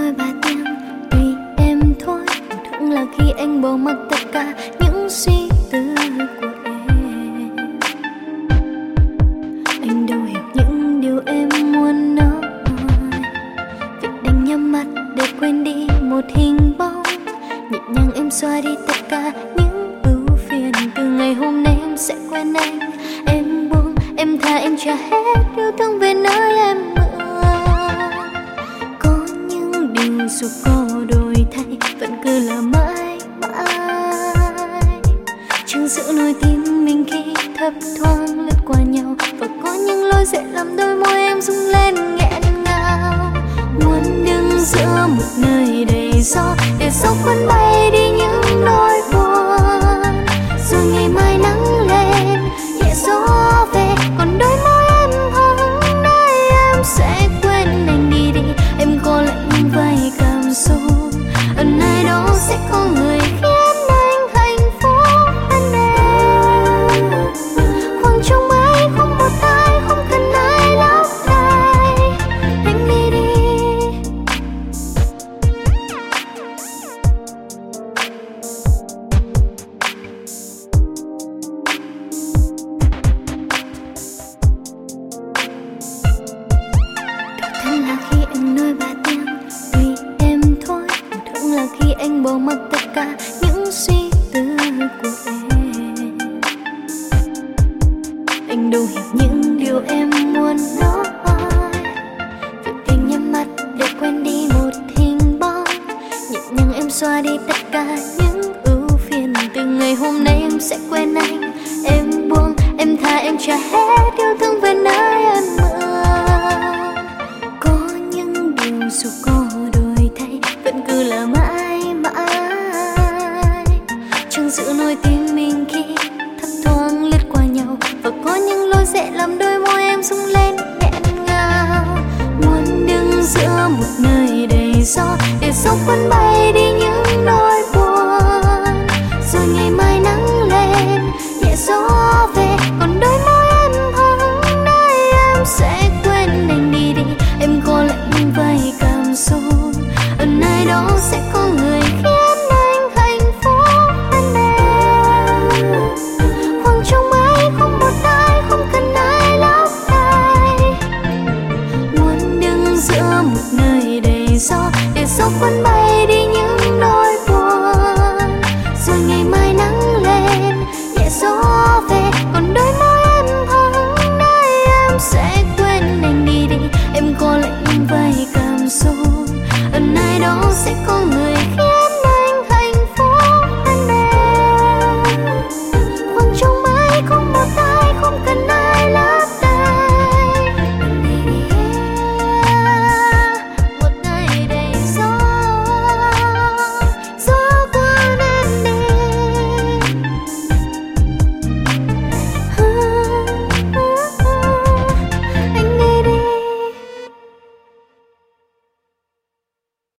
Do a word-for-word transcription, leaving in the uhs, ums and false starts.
nói ba tiếng tùy em thôi. Thường là khi anh bỏ mặc tất cả những suy tư của em. Anh đâu hiểu những điều em muốn nói. Việc đành nhắm mắt để quên đi một hình bóng. Nhẹ nhàng em xóa đi tất cả những ưu phiền. Từ ngày hôm nay em sẽ quen anh. Em buông, em tha, em trả hết yêu thương về nơi em mượn. Có những điều dù có đổi thay vẫn cứ là mãi mãi. Chẳng giữ nổi tim mình khi thấp thoáng lướt qua nhau. Và có những lối dễ làm đôi môi em rung lên nghẹn ngào. Muốn đứng giữa một nơi đầy gió để gió cuốn bay đi những nỗi buồn. Rồi ngày mai nắng lên nhẹ gió về, còn đôi môi em hững nơi em sẽ quên anh đi đi. Em có lạnh vài cảm xúc, ở nơi đó sẽ có người khiến anh hạnh phúc hơn em. Khoảng trong ấy không một ai, không cần ai lắm tay. Anh đi đi. Thật là khi anh nói ba tiếng tùy em thôi. Thường là khi anh bỏ mặc tất cả những suy tư của em. Anh đâu hiểu những điều em muốn nói. Việc tình nhắm mắt để quên đi một hình bóng. Nhẹ nhàng em xóa đi tất cả những ưu phiền. Từ ngày hôm nay em sẽ quên anh. Em buông, em tha, em trả hết yêu thương về nơi em mượn. Có những điều dù có đổi thay vẫn cứ là mãi mãi. Chẳng giữ nổi tim mình khi thấp thoáng lướt qua nhau. Và có những lối dễ làm đôi môi em rung lên nghẹn ngào. Muốn đứng giữa một nơi đầy gió để gió cuốn bay